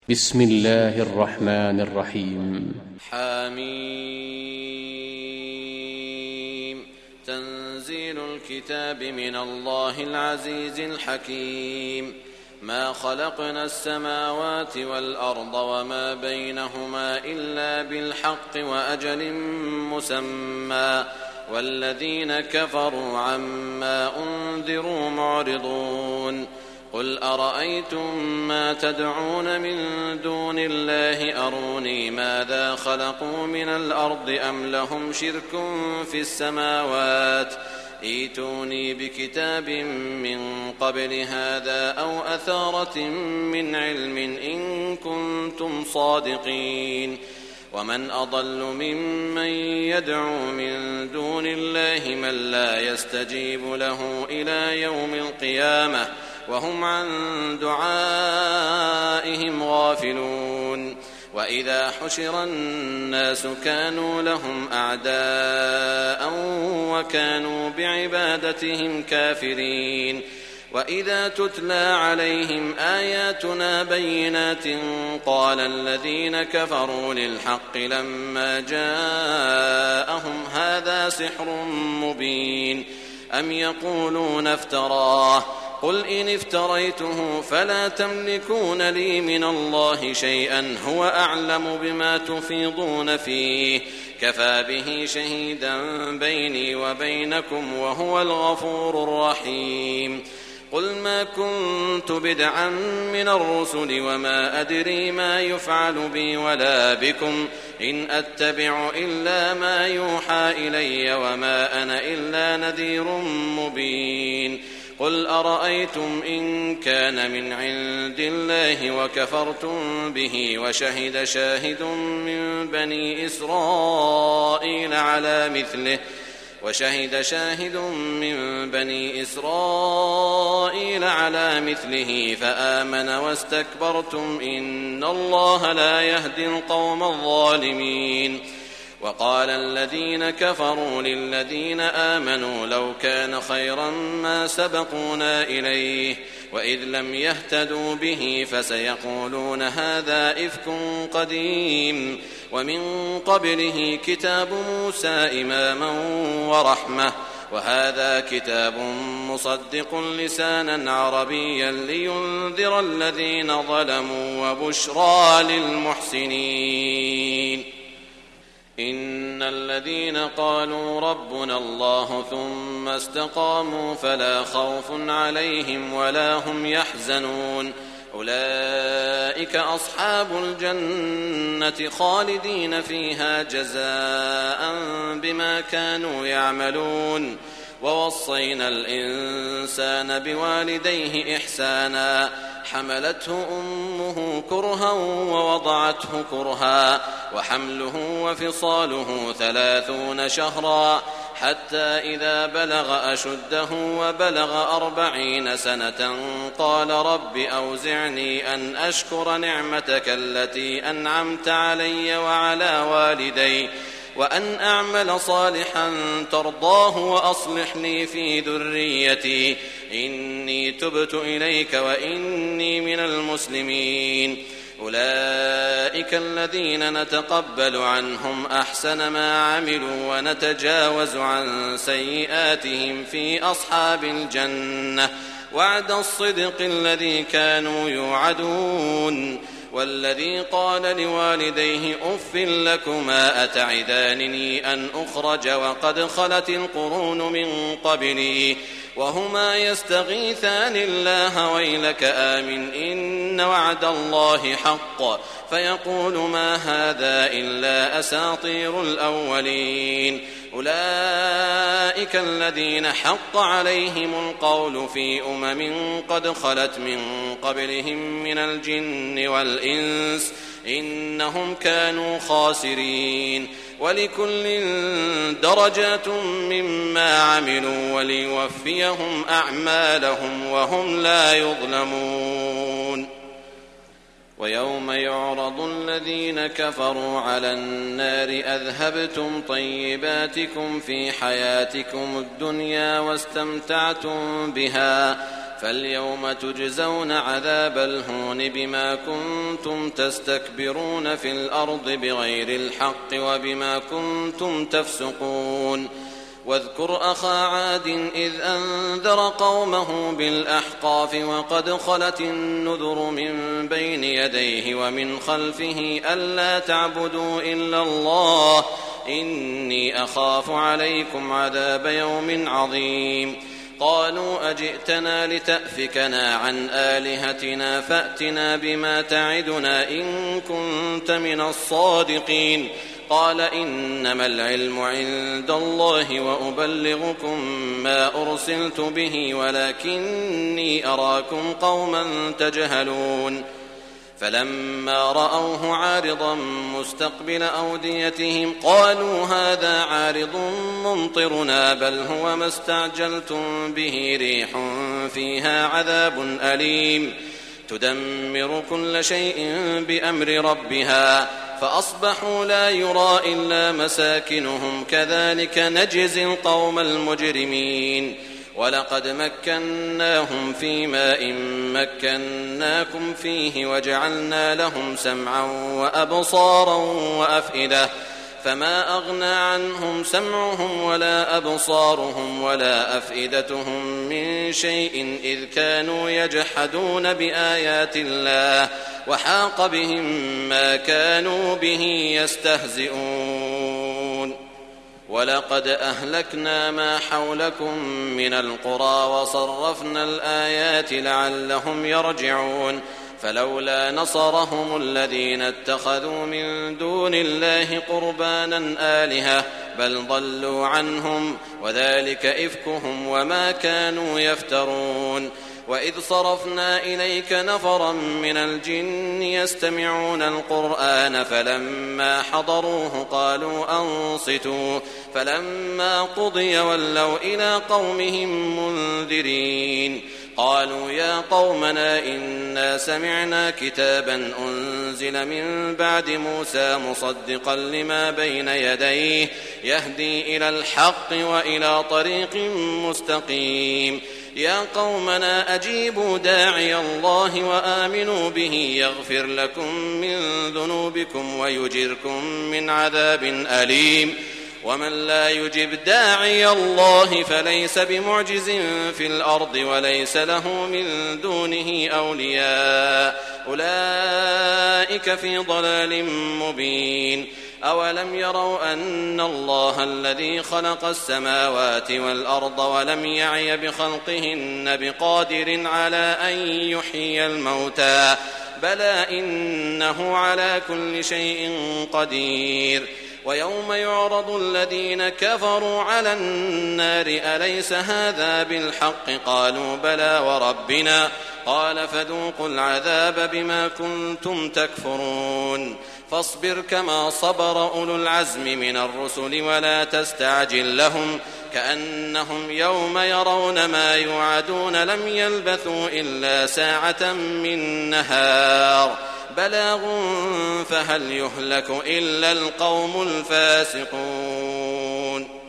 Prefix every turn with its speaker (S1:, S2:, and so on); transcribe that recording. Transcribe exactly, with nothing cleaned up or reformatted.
S1: بسم الله الرحمن الرحيم.
S2: حميم. تنزيل الكتاب من الله العزيز الحكيم. ما خلقنا السماوات والأرض وما بينهما إلا بالحق وأجل مسمى والذين كفروا عما أنذروا معرضون. قل أرأيتم ما تدعون من دون الله أروني ماذا خلقوا من الأرض أم لهم شرك في السماوات ائتوني بكتاب من قبل هذا أو أثارة من علم إن كنتم صادقين. ومن أضل ممن يدعو من دون الله من لا يستجيب له إلى يوم القيامة وهم عن دعائهم غافلون. وإذا حشر الناس كانوا لهم أعداء وكانوا بعبادتهم كافرين. وإذا تتلى عليهم آياتنا بينات قال الذين كفروا للحق لما جاءهم هذا سحر مبين أم يقولون افتراه قل إن افتريته فلا تملكون لي من الله شيئا هو أعلم بما تفيضون فيه كفى به شهيدا بيني وبينكم وهو الغفور الرحيم. قل ما كنت بدعا من الرسل وما أدري ما يفعل بي ولا بكم إن أتبع إلا ما يوحى إلي وما أنا إلا نذير مبين. قل أرأيتم إن كان من عند الله وكفرتم به وشهد شاهد من بني إسرائيل على مثله وشهد شاهد من بني إسرائيل على مثله فآمن واستكبرتم إن الله لا يهدي القوم الظالمين. وقال الذين كفروا للذين آمنوا لو كان خيرا ما سبقونا إليه وإذ لم يهتدوا به فسيقولون هذا إفك قديم ومن قبله كتاب موسى إماما ورحمة وهذا كتاب مصدق لسانا عربيا لينذر الذين ظلموا وبشرى للمحسنين. إن الذين قالوا ربنا الله ثم استقاموا فلا خوف عليهم ولا هم يحزنون أولئك أصحاب الجنة خالدين فيها جزاء بما كانوا يعملون. ووصينا الإنسان بوالديه إحسانا حملته أمه كرها ووضعته كرها وحمله وفصاله ثلاثون شهرا حتى إذا بلغ أشده وبلغ أربعين سنة قال رب أوزعني أن أشكر نعمتك التي أنعمت علي وعلى والدي وأن أعمل صالحا ترضاه وأصلح لي في ذريتي إني تبت إليك وإني من المسلمين. أولئك الذين نتقبل عنهم أحسن ما عملوا ونتجاوز عن سيئاتهم في أصحاب الجنة وعد الصدق الذي كانوا يوعدون. والذي قال لوالديه أف لكما أتعدانني أن أخرج وقد خلت القرون من قبلي وهما يستغيثان الله ويلك آمن إن وعد الله حق فيقول ما هذا إلا أساطير الأولين. أولئك الذين حق عليهم القول في أمم قد خلت من قبلهم من الجن والإنس إنهم كانوا خاسرين. ولكل درجات مما عملوا وليوفيهم أعمالهم وهم لا يظلمون. ويوم يعرض الذين كفروا على النار أذهبتم طيباتكم في حياتكم الدنيا واستمتعتم بها فاليوم تجزون عذاب الهون بما كنتم تستكبرون في الأرض بغير الحق وبما كنتم تفسقون واذكر أخا عاد إذ أنذر قومه بالأحقاف وقد خلت النذر من بين يديه ومن خلفه ألا تعبدوا إلا الله إني أخاف عليكم عذاب يوم عظيم قالوا أجئتنا لتأفكنا عن آلهتنا فأتنا بما تعدنا إن كنت من الصادقين قال إنما العلم عند الله وأبلغكم ما أرسلت به ولكني أراكم قوما تجهلون فلما رأوه عارضا مستقبل أوديتهم قالوا هذا عارض ممطرنا بل هو ما استعجلتم به ريح فيها عذاب أليم تدمر كل شيء بأمر ربها فأصبحوا لا يرى إلا مساكنهم كذلك نجزي القوم المجرمين ولقد مكناهم في ماء مكناكم فيه وجعلنا لهم سمعا وأبصارا وأفئدة فما أغنى عنهم سمعهم ولا أبصارهم ولا أفئدتهم من شيء إذ كانوا يجحدون بآيات الله وحاق بهم ما كانوا به يستهزئون ولقد أهلكنا ما حولكم من القرى وصرفنا الآيات لعلهم يرجعون فلولا نصرهم الذين اتخذوا من دون الله قربانا آلهة بل ضلوا عنهم وذلك إفكهم وما كانوا يفترون وإذ صرفنا إليك نفرا من الجن يستمعون القرآن فلما حضروه قالوا أنصتوا فلما قضي ولوا إلى قومهم منذرين قالوا يا قومنا إنا سمعنا كتابا أنزل من بعد موسى مصدقا لما بين يديه يهدي إلى الحق وإلى طريق مستقيم يا قومنا أجيبوا داعي الله وآمنوا به يغفر لكم من ذنوبكم ويجركم من عذاب أليم ومن لا يجب داعي الله فليس بمعجز في الأرض وليس له من دونه أولياء أولئك في ضلال مبين أولم يروا أن الله الذي خلق السماوات والأرض ولم يعي بخلقهن بقادر على أن يحيي الموتى بلى إنه على كل شيء قدير ويوم يعرض الذين كفروا على النار أليس هذا بالحق قالوا بلى وربنا قال فذوقوا العذاب بما كنتم تكفرون فاصبر كما صبر أولو العزم من الرسل ولا تستعجل لهم كأنهم يوم يرون ما يوعدون لم يلبثوا إلا ساعة من نهار بلاغ فهل يهلك إلا القوم الفاسقون